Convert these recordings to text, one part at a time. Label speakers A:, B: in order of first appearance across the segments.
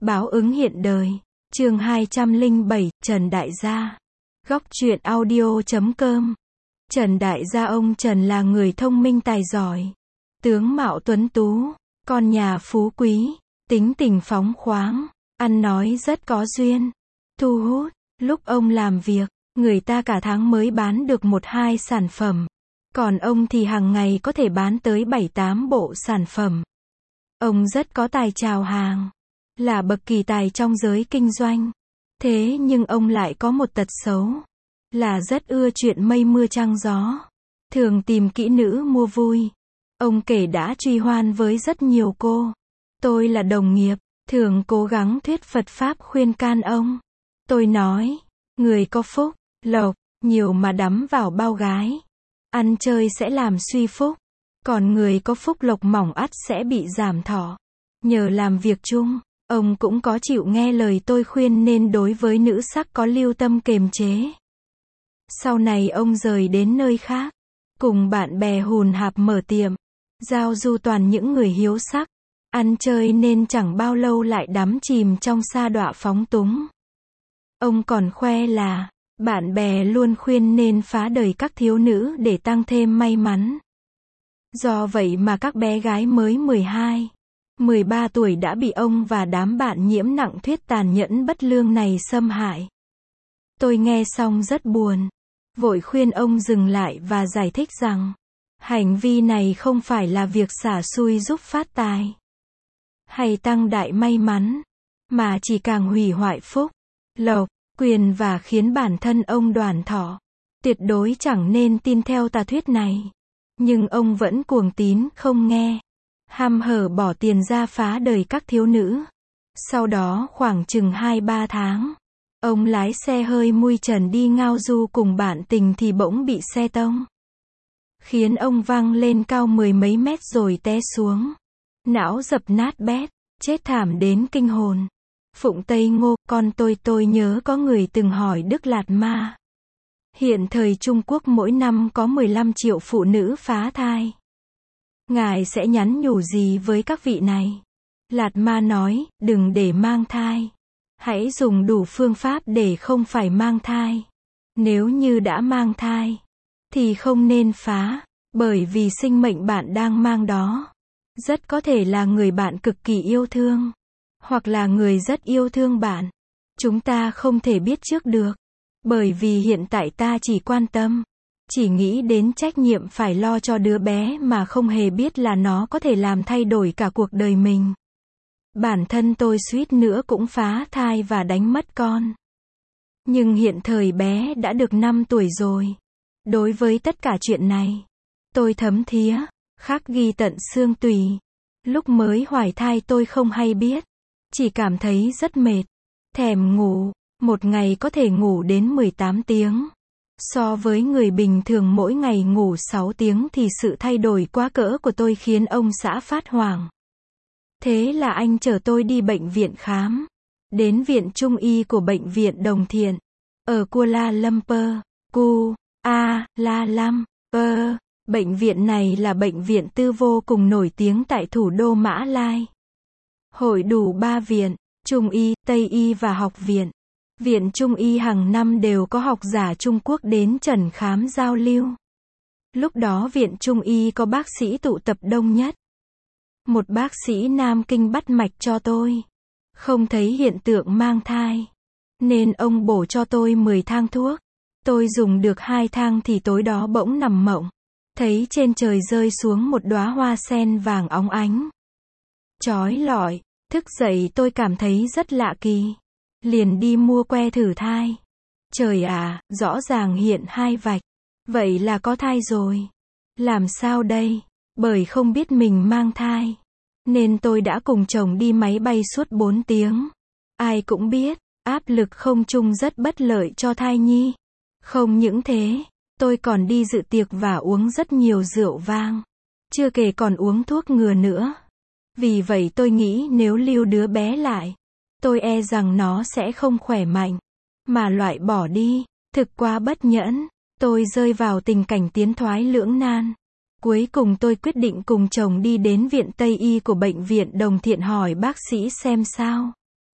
A: Báo ứng hiện đời. Chương 207, Trần Đại Gia. Góc truyện audio.com. Trần Đại Gia. Ông Trần là người thông minh tài giỏi, tướng mạo tuấn tú, con nhà phú quý, tính tình phóng khoáng, ăn nói rất có duyên, thu hút. Lúc ông làm việc, người ta cả tháng mới bán được 1-2 sản phẩm, còn ông thì hàng ngày có thể bán tới 7-8 bộ sản phẩm. Ông rất có tài chào hàng, là bậc kỳ tài trong giới kinh doanh. Thế nhưng ông lại có một tật xấu, là rất ưa chuyện mây mưa trăng gió, thường tìm kỹ nữ mua vui. Ông kể đã truy hoan với rất nhiều cô. Tôi là đồng nghiệp, thường cố gắng thuyết Phật Pháp khuyên can ông. Tôi nói, người có phúc, lộc, nhiều mà đắm vào bao gái, ăn chơi sẽ làm suy phúc. Còn người có phúc lộc mỏng ắt sẽ bị giảm thọ. Nhờ làm việc chung, ông cũng có chịu nghe lời tôi khuyên nên đối với nữ sắc có lưu tâm kiềm chế. Sau này ông rời đến nơi khác, cùng bạn bè hùn hạp mở tiệm, giao du toàn những người hiếu sắc, ăn chơi nên chẳng bao lâu lại đắm chìm trong sa đọa phóng túng. Ông còn khoe là, bạn bè luôn khuyên nên phá đời các thiếu nữ để tăng thêm may mắn. Do vậy mà các bé gái mới 12, 13 tuổi đã bị ông và đám bạn nhiễm nặng thuyết tàn nhẫn bất lương này xâm hại. Tôi nghe xong rất buồn, vội khuyên ông dừng lại và giải thích rằng, hành vi này không phải là việc xả xui giúp phát tài, hay tăng đại may mắn, mà chỉ càng hủy hoại phúc, lộc, quyền và khiến bản thân ông đoàn thọ. Tuyệt đối chẳng nên tin theo tà thuyết này. Nhưng ông vẫn cuồng tín không nghe, hăm hở bỏ tiền ra phá đời các thiếu nữ. Sau đó khoảng chừng 2-3 tháng, ông lái xe hơi mui trần đi ngao du cùng bạn tình thì bỗng bị xe tông, khiến ông văng lên cao 10 mấy mét rồi té xuống. Não dập nát bét, chết thảm đến kinh hồn. Phụng Tây Ngô, con tôi nhớ có người từng hỏi Đức Lạt Ma. Hiện thời Trung Quốc mỗi năm có 15 triệu phụ nữ phá thai. Ngài sẽ nhắn nhủ gì với các vị này? Lạt Ma nói, đừng để mang thai. Hãy dùng đủ phương pháp để không phải mang thai. Nếu như đã mang thai, thì không nên phá, bởi vì sinh mệnh bạn đang mang đó rất có thể là người bạn cực kỳ yêu thương, hoặc là người rất yêu thương bạn. Chúng ta không thể biết trước được. Bởi vì hiện tại ta chỉ quan tâm, chỉ nghĩ đến trách nhiệm phải lo cho đứa bé mà không hề biết là nó có thể làm thay đổi cả cuộc đời mình. Bản thân tôi suýt nữa cũng phá thai và đánh mất con. Nhưng hiện thời bé đã được 5 tuổi rồi. Đối với tất cả chuyện này, tôi thấm thía, khắc ghi tận xương tủy. Lúc mới hoài thai tôi không hay biết, chỉ cảm thấy rất mệt, thèm ngủ. Một ngày có thể ngủ đến 18 tiếng. So với người bình thường mỗi ngày ngủ 6 tiếng thì sự thay đổi quá cỡ của tôi khiến ông xã phát hoảng. Thế là anh chở tôi đi bệnh viện khám. Đến viện Trung y của bệnh viện Đồng Thiện, ở Kuala Lumpur, Kuala Lumpur. Bệnh viện này là bệnh viện tư vô cùng nổi tiếng tại thủ đô Mã Lai. Hội đủ 3 viện, Trung y, Tây y và học viện. Viện Trung y hàng năm đều có học giả Trung Quốc đến trần khám giao lưu. Lúc đó viện Trung y có bác sĩ tụ tập đông nhất. Một bác sĩ Nam Kinh bắt mạch cho tôi, không thấy hiện tượng mang thai, nên ông bổ cho tôi 10 thang thuốc. Tôi dùng được 2 thang thì tối đó bỗng nằm mộng, thấy trên trời rơi xuống một đóa hoa sen vàng óng ánh, chói lọi. Thức dậy tôi cảm thấy rất lạ kỳ, liền đi mua que thử thai. Trời ạ, rõ ràng hiện 2 vạch. Vậy là có thai rồi. Làm sao đây? Bởi không biết mình mang thai, nên tôi đã cùng chồng đi máy bay suốt 4 tiếng. Ai cũng biết, áp lực không trung rất bất lợi cho thai nhi. Không những thế, tôi còn đi dự tiệc và uống rất nhiều rượu vang. Chưa kể còn uống thuốc ngừa nữa. Vì vậy tôi nghĩ nếu lưu đứa bé lại, tôi e rằng nó sẽ không khỏe mạnh, mà loại bỏ đi. Thực quá bất nhẫn, tôi rơi vào tình cảnh tiến thoái lưỡng nan. Cuối cùng tôi quyết định cùng chồng đi đến viện Tây y của bệnh viện Đồng Thiện hỏi bác sĩ xem sao.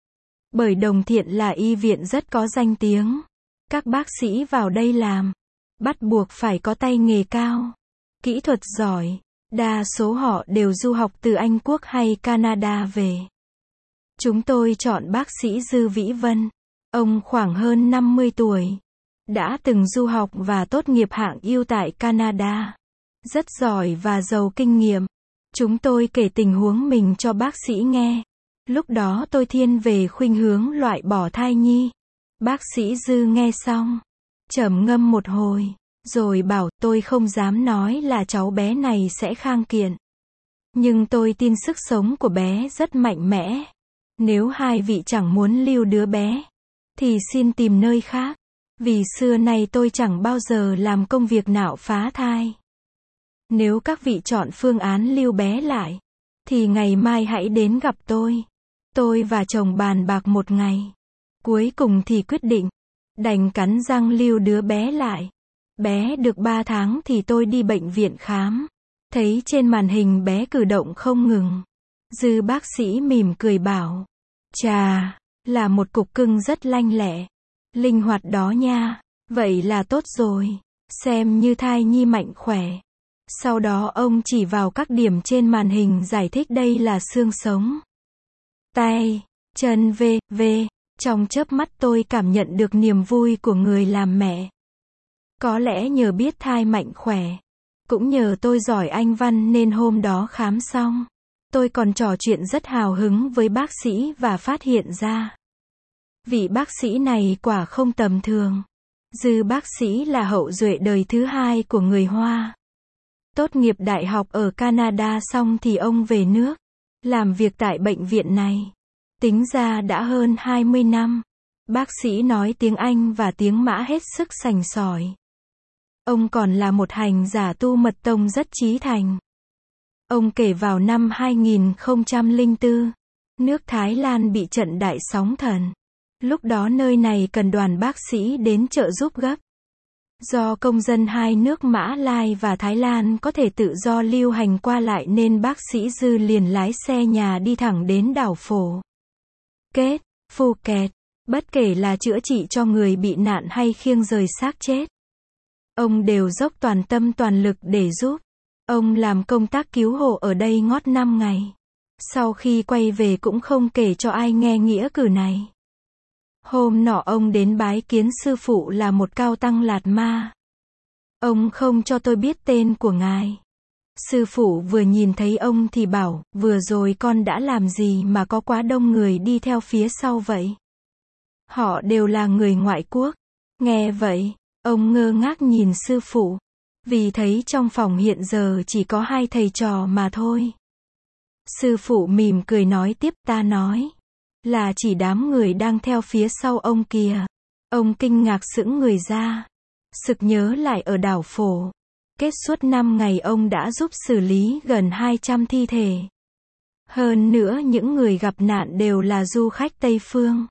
A: Bởi Đồng Thiện là y viện rất có danh tiếng. Các bác sĩ vào đây làm, bắt buộc phải có tay nghề cao, kỹ thuật giỏi. Đa số họ đều du học từ Anh Quốc hay Canada về. Chúng tôi chọn bác sĩ Dư Vĩ Vân. Ông khoảng hơn 50 tuổi. Đã từng du học và tốt nghiệp hạng ưu tại Canada. Rất giỏi và giàu kinh nghiệm. Chúng tôi kể tình huống mình cho bác sĩ nghe. Lúc đó tôi thiên về khuynh hướng loại bỏ thai nhi. Bác sĩ Dư nghe xong, trầm ngâm một hồi, rồi bảo tôi không dám nói là cháu bé này sẽ khang kiện. Nhưng tôi tin sức sống của bé rất mạnh mẽ. Nếu hai vị chẳng muốn lưu đứa bé, thì xin tìm nơi khác. Vì xưa nay tôi chẳng bao giờ làm công việc nạo phá thai. Nếu các vị chọn phương án lưu bé lại, thì ngày mai hãy đến gặp tôi. Tôi và chồng bàn bạc một ngày. Cuối cùng thì quyết định, đành cắn răng lưu đứa bé lại. Bé được 3 tháng thì tôi đi bệnh viện khám. Thấy trên màn hình bé cử động không ngừng. Dư bác sĩ mỉm cười bảo, chà, là một cục cưng rất lanh lẹ, linh hoạt đó nha. Vậy là tốt rồi, xem như thai nhi mạnh khỏe. Sau đó ông chỉ vào các điểm trên màn hình giải thích đây là xương sống, tay, chân v.v. Trong chớp mắt tôi cảm nhận được niềm vui của người làm mẹ. Có lẽ nhờ biết thai mạnh khỏe, cũng nhờ tôi giỏi Anh văn nên hôm đó khám xong, tôi còn trò chuyện rất hào hứng với bác sĩ và phát hiện ra, vị bác sĩ này quả không tầm thường. Dư bác sĩ là hậu duệ đời thứ 2 của người Hoa. Tốt nghiệp đại học ở Canada xong thì ông về nước, làm việc tại bệnh viện này. Tính ra đã hơn 20 năm. Bác sĩ nói tiếng Anh và tiếng Mã hết sức sành sỏi. Ông còn là một hành giả tu mật tông rất chí thành. Ông kể vào năm 2004, nước Thái Lan bị trận đại sóng thần. Lúc đó nơi này cần đoàn bác sĩ đến trợ giúp gấp. Do công dân hai nước Mã Lai và Thái Lan có thể tự do lưu hành qua lại nên bác sĩ Dư liền lái xe nhà đi thẳng đến đảo Phổ Kết, Phuket. Bất kể là chữa trị cho người bị nạn hay khiêng rời xác chết, ông đều dốc toàn tâm toàn lực để giúp. Ông làm công tác cứu hộ ở đây ngót 5 ngày. Sau khi quay về cũng không kể cho ai nghe nghĩa cử này. Hôm nọ ông đến bái kiến sư phụ là một cao tăng Lạt Ma. Ông không cho tôi biết tên của ngài. Sư phụ vừa nhìn thấy ông thì bảo, vừa rồi con đã làm gì mà có quá đông người đi theo phía sau vậy? Họ đều là người ngoại quốc. Nghe vậy, ông ngơ ngác nhìn sư phụ, vì thấy trong phòng hiện giờ chỉ có 2 thầy trò mà thôi. Sư phụ mỉm cười nói tiếp, ta nói là chỉ đám người đang theo phía sau ông kìa. Ông kinh ngạc sững người ra, sực nhớ lại ở đảo Phổ Kết suốt 5 ngày ông đã giúp xử lý gần 200 thi thể. Hơn nữa những người gặp nạn đều là du khách Tây Phương.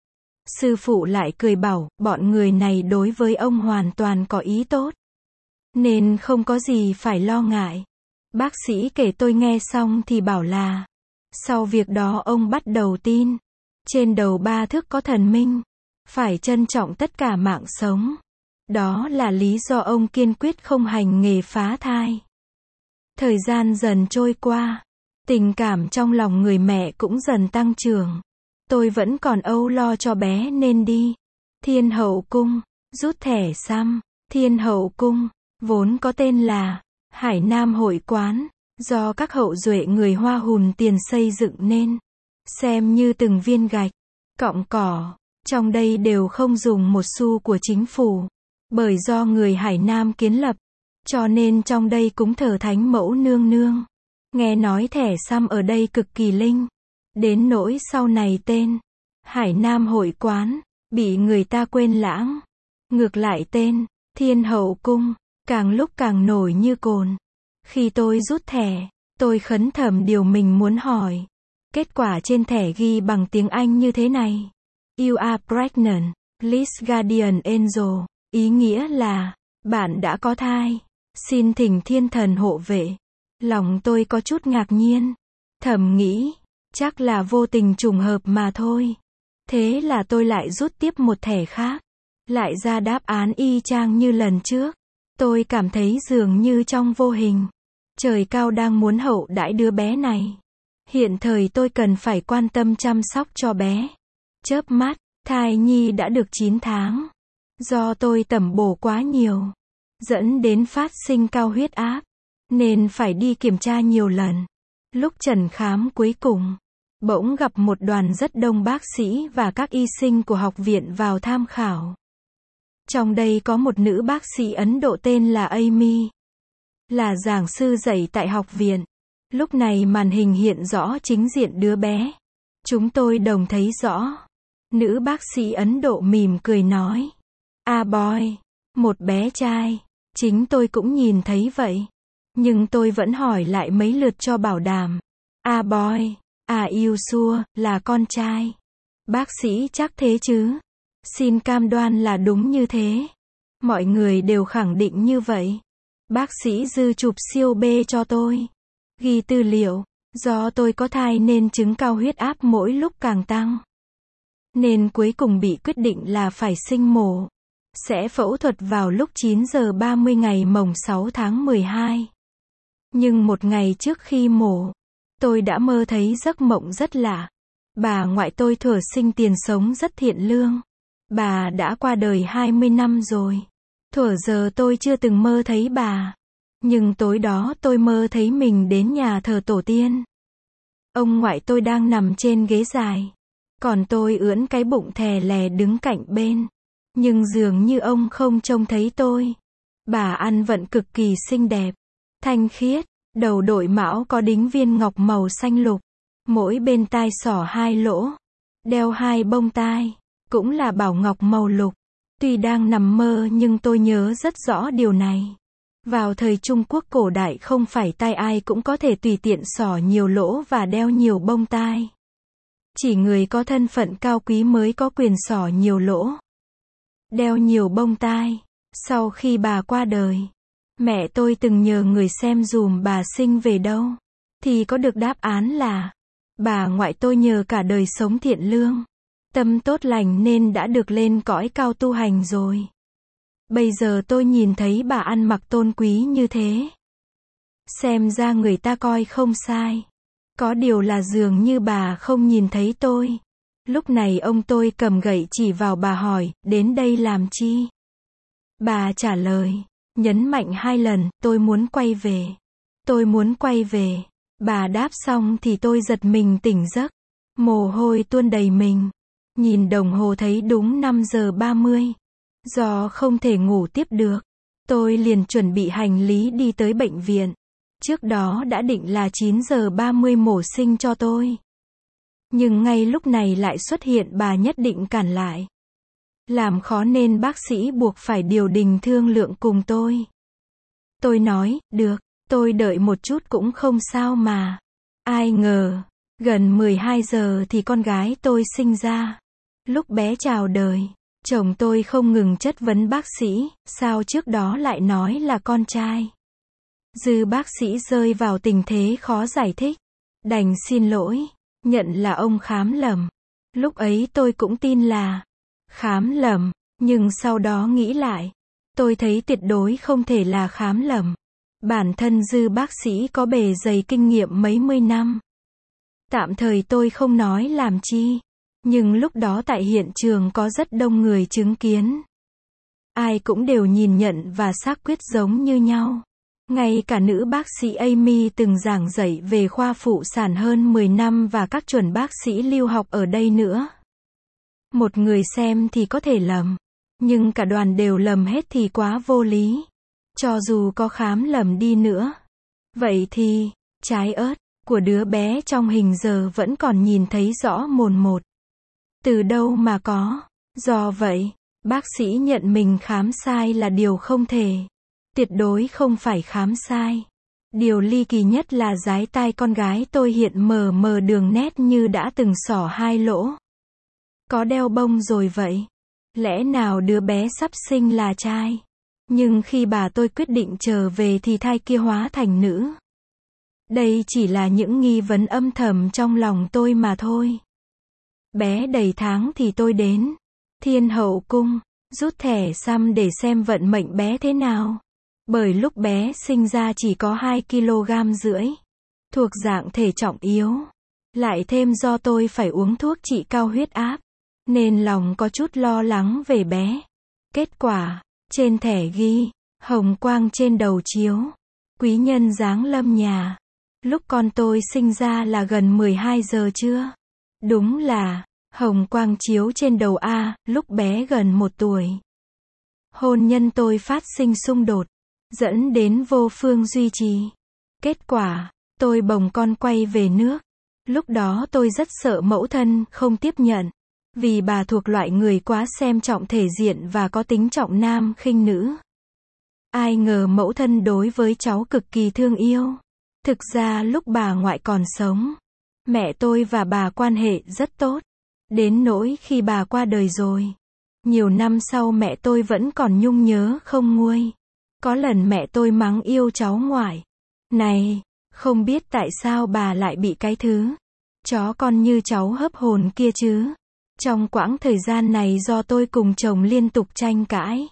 A: Sư phụ lại cười bảo, bọn người này đối với ông hoàn toàn có ý tốt, nên không có gì phải lo ngại. Bác sĩ kể tôi nghe xong thì bảo là, sau việc đó ông bắt đầu tin, trên đầu 3 thước có thần minh, phải trân trọng tất cả mạng sống. Đó là lý do ông kiên quyết không hành nghề phá thai. Thời gian dần trôi qua, tình cảm trong lòng người mẹ cũng dần tăng trưởng. Tôi vẫn còn âu lo cho bé nên đi Thiên Hậu Cung, rút thẻ xăm. Thiên Hậu Cung, vốn có tên là Hải Nam Hội Quán, do các hậu duệ người Hoa hùn tiền xây dựng nên, xem như từng viên gạch, cọng cỏ, trong đây đều không dùng một xu của chính phủ, bởi do người Hải Nam kiến lập, cho nên trong đây cúng thờ Thánh Mẫu Nương Nương. Nghe nói thẻ xăm ở đây cực kỳ linh, đến nỗi sau này tên Hải Nam Hội Quán bị người ta quên lãng. Ngược lại tên Thiên Hậu Cung càng lúc càng nổi như cồn. Khi tôi rút thẻ, tôi khấn thầm điều mình muốn hỏi. Kết quả trên thẻ ghi bằng tiếng Anh như thế này: You are pregnant, please guardian angel. Ý nghĩa là, bạn đã có thai, xin thỉnh thiên thần hộ vệ. Lòng tôi có chút ngạc nhiên, thầm nghĩ, chắc là vô tình trùng hợp mà thôi. Thế là tôi lại rút tiếp một thẻ khác. Lại ra đáp án y chang như lần trước. Tôi cảm thấy dường như trong vô hình, trời cao đang muốn hậu đãi đứa bé này. Hiện thời tôi cần phải quan tâm chăm sóc cho bé. Chớp mắt, thai nhi đã được 9 tháng. Do tôi tẩm bổ quá nhiều, dẫn đến phát sinh cao huyết áp, nên phải đi kiểm tra nhiều lần. Lúc trần khám cuối cùng, bỗng gặp một đoàn rất đông bác sĩ và các y sinh của học viện vào tham khảo. Trong đây có một nữ bác sĩ Ấn Độ tên là Amy, là giảng sư dạy tại học viện. Lúc này màn hình hiện rõ chính diện đứa bé. Chúng tôi đồng thấy rõ. Nữ bác sĩ Ấn Độ mỉm cười nói, "A boy, một bé trai." Chính tôi cũng nhìn thấy vậy. Nhưng tôi vẫn hỏi lại mấy lượt cho bảo đảm. "A boy, you sure, là con trai?" "Bác sĩ chắc thế chứ?" "Xin cam đoan là đúng như thế." Mọi người đều khẳng định như vậy. Bác sĩ Dư chụp siêu B cho tôi. Ghi tư liệu, do tôi có thai nên chứng cao huyết áp mỗi lúc càng tăng. Nên cuối cùng bị quyết định là phải sinh mổ. Sẽ phẫu thuật vào lúc 9 giờ 30 ngày mồng 6 tháng 12. Nhưng một ngày trước khi mổ, tôi đã mơ thấy giấc mộng rất lạ. Bà ngoại tôi thuở sinh tiền sống rất thiện lương. Bà đã qua đời 20 năm rồi. Thuở giờ tôi chưa từng mơ thấy bà. Nhưng tối đó tôi mơ thấy mình đến nhà thờ tổ tiên. Ông ngoại tôi đang nằm trên ghế dài. Còn tôi ưỡn cái bụng thè lè đứng cạnh bên. Nhưng dường như ông không trông thấy tôi. Bà ăn vận cực kỳ xinh đẹp, thanh khiết, đầu đội mão có đính viên ngọc màu xanh lục. Mỗi bên tai xỏ 2 lỗ. Đeo 2 bông tai, cũng là bảo ngọc màu lục. Tuy đang nằm mơ nhưng tôi nhớ rất rõ điều này. Vào thời Trung Quốc cổ đại không phải tai ai cũng có thể tùy tiện xỏ nhiều lỗ và đeo nhiều bông tai. Chỉ người có thân phận cao quý mới có quyền xỏ nhiều lỗ, đeo nhiều bông tai. Sau khi bà qua đời, mẹ tôi từng nhờ người xem dùm bà sinh về đâu, thì có được đáp án là bà ngoại tôi nhờ cả đời sống thiện lương, tâm tốt lành nên đã được lên cõi cao tu hành rồi. Bây giờ tôi nhìn thấy bà ăn mặc tôn quý như thế. Xem ra người ta coi không sai. Có điều là dường như bà không nhìn thấy tôi. Lúc này ông tôi cầm gậy chỉ vào bà hỏi, đến đây làm chi? Bà trả lời, nhấn mạnh 2 lần, tôi muốn quay về. Tôi muốn quay về. Bà đáp xong thì tôi giật mình tỉnh giấc. Mồ hôi tuôn đầy mình. Nhìn đồng hồ thấy đúng 5 giờ 30. Do không thể ngủ tiếp được, tôi liền chuẩn bị hành lý đi tới bệnh viện. Trước đó đã định là 9 giờ 30 mổ sinh cho tôi. Nhưng ngay lúc này lại xuất hiện bà nhất định cản lại. Làm khó nên bác sĩ buộc phải điều đình thương lượng cùng tôi. Tôi nói, được, tôi đợi một chút cũng không sao mà. Ai ngờ, gần 12 giờ thì con gái tôi sinh ra. Lúc bé chào đời, chồng tôi không ngừng chất vấn bác sĩ, sao trước đó lại nói là con trai. Dư bác sĩ rơi vào tình thế khó giải thích. Đành xin lỗi, nhận là ông khám lầm. Lúc ấy tôi cũng tin là khám lầm, nhưng sau đó nghĩ lại, tôi thấy tuyệt đối không thể là khám lầm. Bản thân Dư bác sĩ có bề dày kinh nghiệm mấy mươi năm. Tạm thời tôi không nói làm chi, nhưng lúc đó tại hiện trường có rất đông người chứng kiến. Ai cũng đều nhìn nhận và xác quyết giống như nhau. Ngay cả nữ bác sĩ Amy từng giảng dạy về khoa phụ sản hơn 10 năm và các chuẩn bác sĩ lưu học ở đây nữa. Một người xem thì có thể lầm, nhưng cả đoàn đều lầm hết thì quá vô lý. Cho dù có khám lầm đi nữa. Vậy thì, trái ớt của đứa bé trong hình giờ vẫn còn nhìn thấy rõ mồn một. Từ đâu mà có? Do vậy, bác sĩ nhận mình khám sai là điều không thể. Tuyệt đối không phải khám sai. Điều ly kỳ nhất là dái tai con gái tôi hiện mờ mờ đường nét như đã từng xỏ 2 lỗ. Có đeo bông rồi vậy. Lẽ nào đứa bé sắp sinh là trai? Nhưng khi bà tôi quyết định trở về thì thai kia hóa thành nữ. Đây chỉ là những nghi vấn âm thầm trong lòng tôi mà thôi. Bé đầy tháng thì tôi đến Thiên Hậu Cung, rút thẻ xăm để xem vận mệnh bé thế nào. Bởi lúc bé sinh ra chỉ có 2,5 kg, thuộc dạng thể trọng yếu. Lại thêm do tôi phải uống thuốc trị cao huyết áp, nên lòng có chút lo lắng về bé. Kết quả, trên thẻ ghi, hồng quang trên đầu chiếu. Quý nhân giáng lâm nhà. Lúc con tôi sinh ra là gần 12 giờ trưa. Đúng là, hồng quang chiếu trên đầu A, lúc bé gần 1 tuổi. Hôn nhân tôi phát sinh xung đột, dẫn đến vô phương duy trì. Kết quả, tôi bồng con quay về nước. Lúc đó tôi rất sợ mẫu thân không tiếp nhận, vì bà thuộc loại người quá xem trọng thể diện và có tính trọng nam khinh nữ. Ai ngờ mẫu thân đối với cháu cực kỳ thương yêu. Thực ra lúc bà ngoại còn sống, mẹ tôi và bà quan hệ rất tốt. Đến nỗi khi bà qua đời rồi, nhiều năm sau mẹ tôi vẫn còn nhung nhớ không nguôi. Có lần mẹ tôi mắng yêu cháu ngoại. Này, không biết tại sao bà lại bị cái thứ chó con như cháu hấp hồn kia chứ. Trong quãng thời gian này do tôi cùng chồng liên tục tranh cãi,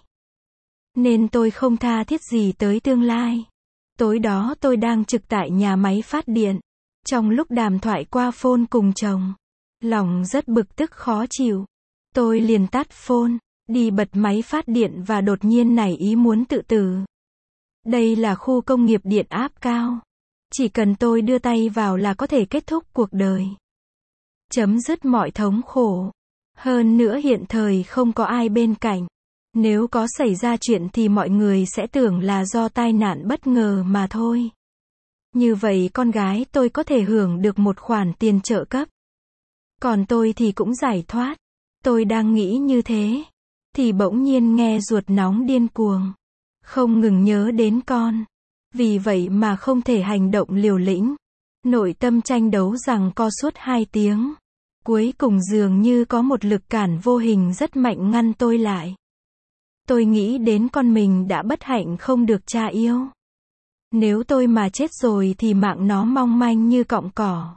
A: nên tôi không tha thiết gì tới tương lai. Tối đó tôi đang trực tại nhà máy phát điện. Trong lúc đàm thoại qua phone cùng chồng, lòng rất bực tức khó chịu. Tôi liền tắt phone, đi bật máy phát điện và đột nhiên nảy ý muốn tự tử. Đây là khu công nghiệp điện áp cao. Chỉ cần tôi đưa tay vào là có thể kết thúc cuộc đời. Chấm dứt mọi thống khổ. Hơn nữa hiện thời không có ai bên cạnh. Nếu có xảy ra chuyện thì mọi người sẽ tưởng là do tai nạn bất ngờ mà thôi. Như vậy con gái tôi có thể hưởng được một khoản tiền trợ cấp. Còn tôi thì cũng giải thoát. Tôi đang nghĩ như thế, thì bỗng nhiên nghe ruột nóng điên cuồng. Không ngừng nhớ đến con. Vì vậy mà không thể hành động liều lĩnh. Nội tâm tranh đấu giằng co suốt 2 tiếng. Cuối cùng dường như có một lực cản vô hình rất mạnh ngăn tôi lại. Tôi nghĩ đến con mình đã bất hạnh không được cha yêu. Nếu tôi mà chết rồi thì mạng nó mong manh như cọng cỏ.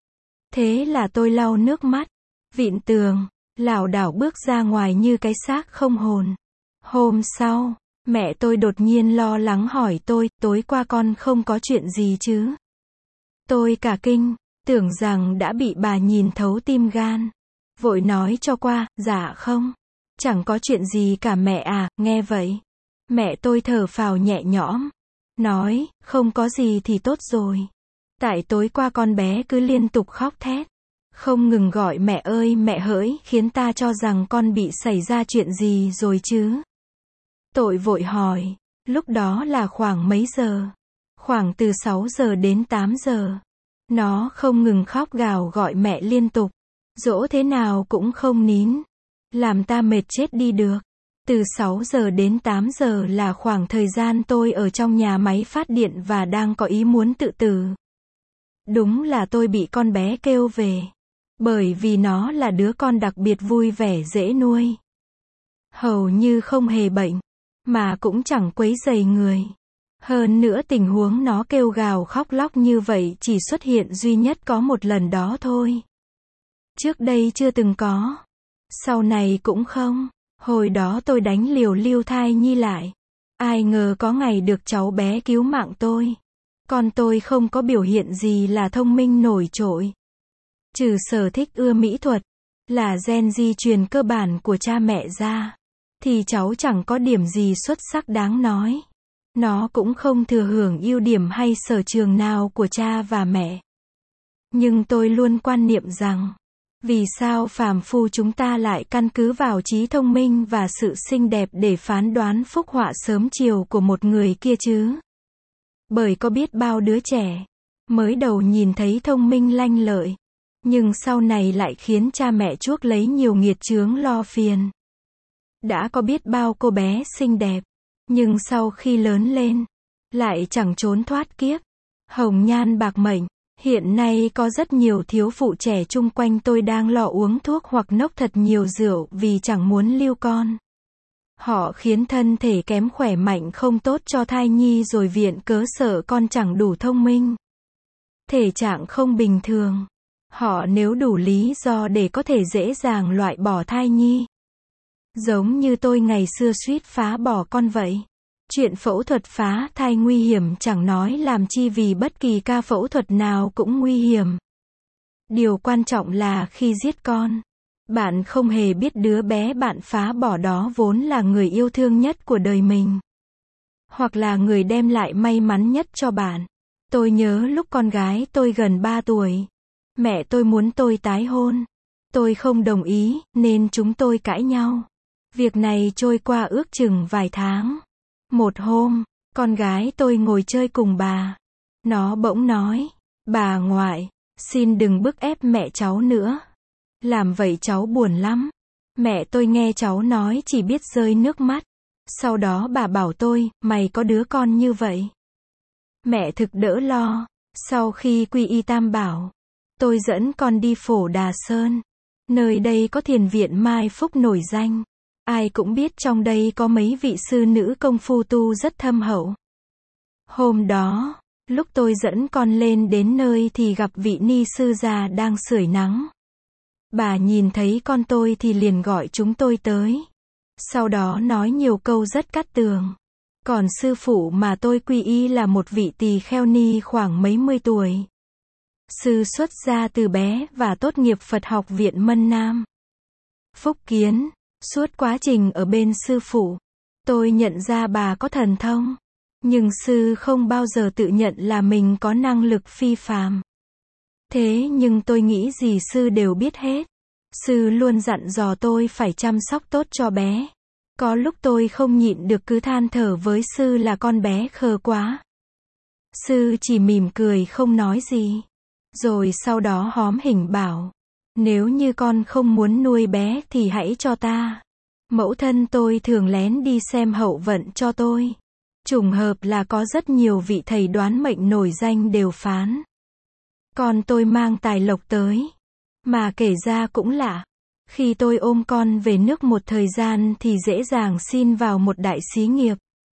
A: Thế là tôi lau nước mắt, vịn tường, lảo đảo bước ra ngoài như cái xác không hồn. Hôm sau, mẹ tôi đột nhiên lo lắng hỏi tôi, tối qua con không có chuyện gì chứ? Tôi cả kinh, tưởng rằng đã bị bà nhìn thấu tim gan. Vội nói cho qua, dạ không. Chẳng có chuyện gì cả mẹ à. Nghe vậy, mẹ tôi thở phào nhẹ nhõm. Nói, không có gì thì tốt rồi. Tại tối qua con bé cứ liên tục khóc thét. Không ngừng gọi mẹ ơi mẹ hỡi, khiến ta cho rằng con bị xảy ra chuyện gì rồi chứ. Tôi vội hỏi, lúc đó là khoảng mấy giờ? Khoảng từ 6 giờ đến 8 giờ. Nó không ngừng khóc gào gọi mẹ liên tục. Dỗ thế nào cũng không nín. Làm ta mệt chết đi được. Từ 6 giờ đến 8 giờ là khoảng thời gian tôi ở trong nhà máy phát điện và đang có ý muốn tự tử. Đúng là tôi bị con bé kêu về. Bởi vì nó là đứa con đặc biệt vui vẻ dễ nuôi. Hầu như không hề bệnh, mà cũng chẳng quấy rầy người. Hơn nữa tình huống nó kêu gào khóc lóc như vậy chỉ xuất hiện duy nhất có một lần đó thôi. Trước đây chưa từng có. Sau này cũng không. Hồi đó tôi đánh liều lưu thai nhi lại. Ai ngờ có ngày được cháu bé cứu mạng tôi. Con tôi không có biểu hiện gì là thông minh nổi trội. Trừ sở thích ưa mỹ thuật, là gen di truyền cơ bản của cha mẹ ra, thì cháu chẳng có điểm gì xuất sắc đáng nói. Nó cũng không thừa hưởng ưu điểm hay sở trường nào của cha và mẹ. Nhưng tôi luôn quan niệm rằng, vì sao phàm phu chúng ta lại căn cứ vào trí thông minh và sự xinh đẹp để phán đoán phúc họa sớm chiều của một người kia chứ? Bởi có biết bao đứa trẻ, mới đầu nhìn thấy thông minh lanh lợi, nhưng sau này lại khiến cha mẹ chuốc lấy nhiều nghiệt chướng lo phiền. Đã có biết bao cô bé xinh đẹp, nhưng sau khi lớn lên, lại chẳng trốn thoát kiếp hồng nhan bạc mệnh. Hiện nay có rất nhiều thiếu phụ trẻ chung quanh tôi đang lo uống thuốc hoặc nốc thật nhiều rượu vì chẳng muốn lưu con. Họ khiến thân thể kém khỏe mạnh không tốt cho thai nhi rồi viện cớ sợ con chẳng đủ thông minh. Thể trạng không bình thường. Họ nếu đủ lý do để có thể dễ dàng loại bỏ thai nhi. Giống như tôi ngày xưa suýt phá bỏ con vậy. Chuyện phẫu thuật phá thai nguy hiểm chẳng nói làm chi vì bất kỳ ca phẫu thuật nào cũng nguy hiểm. Điều quan trọng là khi giết con, bạn không hề biết đứa bé bạn phá bỏ đó vốn là người yêu thương nhất của đời mình. Hoặc là người đem lại may mắn nhất cho bạn. Tôi nhớ lúc con gái tôi gần 3 tuổi. Mẹ tôi muốn tôi tái hôn. Tôi không đồng ý, nên chúng tôi cãi nhau. Việc này trôi qua ước chừng vài tháng. Một hôm, con gái tôi ngồi chơi cùng bà. Nó bỗng nói, bà ngoại, xin đừng bức ép mẹ cháu nữa. Làm vậy cháu buồn lắm. Mẹ tôi nghe cháu nói chỉ biết rơi nước mắt. Sau đó bà bảo tôi, mày có đứa con như vậy. Mẹ thực đỡ lo. Sau khi quy y Tam Bảo, tôi dẫn con đi Phổ Đà Sơn. Nơi đây có thiền viện Mai Phúc nổi danh. Ai cũng biết trong đây có mấy vị sư nữ công phu tu rất thâm hậu. Hôm đó, lúc tôi dẫn con lên đến nơi thì gặp vị ni sư già đang sưởi nắng. Bà nhìn thấy con tôi thì liền gọi chúng tôi tới. Sau đó nói nhiều câu rất cát tường. Còn sư phụ mà tôi quy y là một vị tỳ kheo ni khoảng mấy mươi tuổi. Sư xuất gia từ bé và tốt nghiệp Phật học viện Mân Nam, Phúc Kiến. Suốt quá trình ở bên sư phụ, tôi nhận ra bà có thần thông. Nhưng sư không bao giờ tự nhận là mình có năng lực phi phàm. Thế nhưng tôi nghĩ gì sư đều biết hết. Sư luôn dặn dò tôi phải chăm sóc tốt cho bé. Có lúc tôi không nhịn được cứ than thở với sư là con bé khờ quá. Sư chỉ mỉm cười không nói gì. Rồi sau đó hóm hỉnh bảo, nếu như con không muốn nuôi bé thì hãy cho ta. Mẫu thân tôi thường lén đi xem hậu vận cho tôi. Trùng hợp là có rất nhiều vị thầy đoán mệnh nổi danh đều phán con tôi mang tài lộc tới. Mà kể ra cũng lạ. Khi tôi ôm con về nước một thời gian thì dễ dàng xin vào một đại xí nghiệp.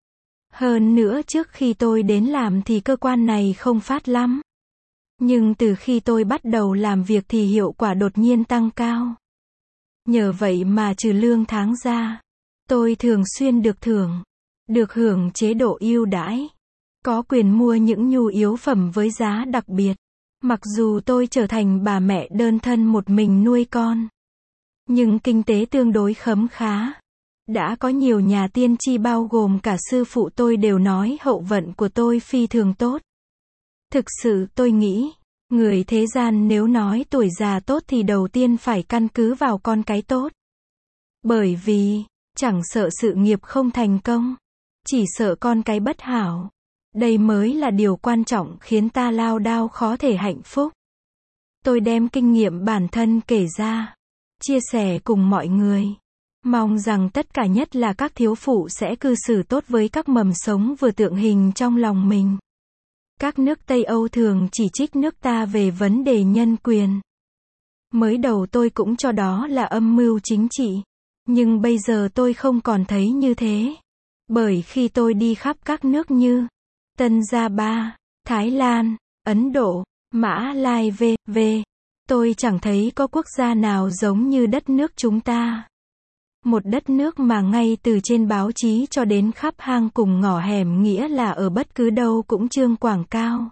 A: Hơn nữa trước khi tôi đến làm thì cơ quan này không phát lắm. Nhưng từ khi tôi bắt đầu làm việc thì hiệu quả đột nhiên tăng cao. Nhờ vậy mà trừ lương tháng ra, tôi thường xuyên được thưởng, được hưởng chế độ ưu đãi, có quyền mua những nhu yếu phẩm với giá đặc biệt. Mặc dù tôi trở thành bà mẹ đơn thân một mình nuôi con, nhưng kinh tế tương đối khấm khá. Đã có nhiều nhà tiên tri bao gồm cả sư phụ tôi đều nói hậu vận của tôi phi thường tốt. Thực sự tôi nghĩ, người thế gian nếu nói tuổi già tốt thì đầu tiên phải căn cứ vào con cái tốt. Bởi vì, chẳng sợ sự nghiệp không thành công, chỉ sợ con cái bất hảo. Đây mới là điều quan trọng khiến ta lao đao khó thể hạnh phúc. Tôi đem kinh nghiệm bản thân kể ra, chia sẻ cùng mọi người. Mong rằng tất cả nhất là các thiếu phụ sẽ cư xử tốt với các mầm sống vừa tượng hình trong lòng mình. Các nước Tây Âu thường chỉ trích nước ta về vấn đề nhân quyền. Mới đầu tôi cũng cho đó là âm mưu chính trị. Nhưng bây giờ tôi không còn thấy như thế. Bởi khi tôi đi khắp các nước như Tân Gia Ba, Thái Lan, Ấn Độ, Mã Lai v.v. tôi chẳng thấy có quốc gia nào giống như đất nước chúng ta. Một đất nước mà ngay từ trên báo chí cho đến khắp hang cùng ngõ hẻm nghĩa là ở bất cứ đâu cũng trương quảng cáo,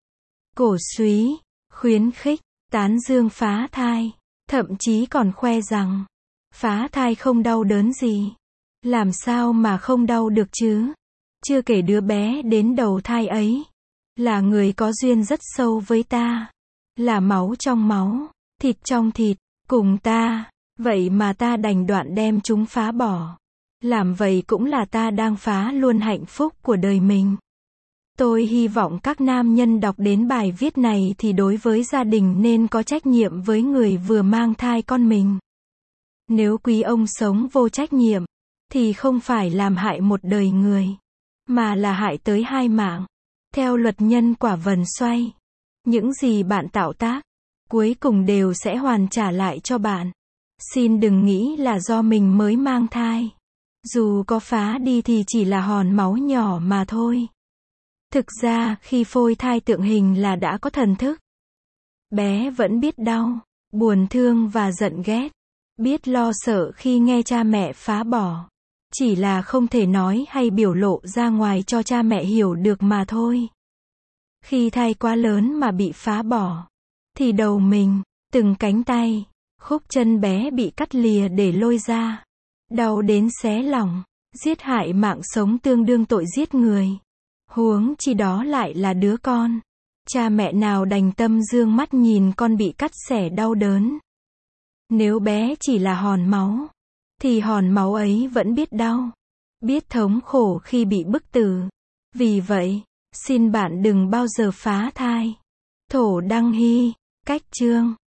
A: cổ súy, khuyến khích, tán dương phá thai. Thậm chí còn khoe rằng, phá thai không đau đớn gì. Làm sao mà không đau được chứ? Chưa kể đứa bé đến đầu thai ấy là người có duyên rất sâu với ta. Là máu trong máu, thịt trong thịt, cùng ta. Vậy mà ta đành đoạn đem chúng phá bỏ. Làm vậy cũng là ta đang phá luôn hạnh phúc của đời mình. Tôi hy vọng các nam nhân đọc đến bài viết này thì đối với gia đình nên có trách nhiệm với người vừa mang thai con mình. Nếu quý ông sống vô trách nhiệm, thì không phải làm hại một đời người, mà là hại tới 2 mạng. Theo luật nhân quả vần xoay, những gì bạn tạo tác, cuối cùng đều sẽ hoàn trả lại cho bạn. Xin đừng nghĩ là do mình mới mang thai. Dù có phá đi thì chỉ là hòn máu nhỏ mà thôi. Thực ra, khi phôi thai tượng hình là đã có thần thức. Bé vẫn biết đau, buồn thương và giận ghét. Biết lo sợ khi nghe cha mẹ phá bỏ. Chỉ là không thể nói hay biểu lộ ra ngoài cho cha mẹ hiểu được mà thôi. Khi thai quá lớn mà bị phá bỏ, thì đầu mình, từng cánh tay, khúc chân bé bị cắt lìa để lôi ra. Đau đến xé lòng, giết hại mạng sống tương đương tội giết người. Huống chi đó lại là đứa con. Cha mẹ nào đành tâm dương mắt nhìn con bị cắt xẻ đau đớn. Nếu bé chỉ là hòn máu, thì hòn máu ấy vẫn biết đau, biết thống khổ khi bị bức tử. Vì vậy, xin bạn đừng bao giờ phá thai. Thổ Đăng Hy, Cách Chương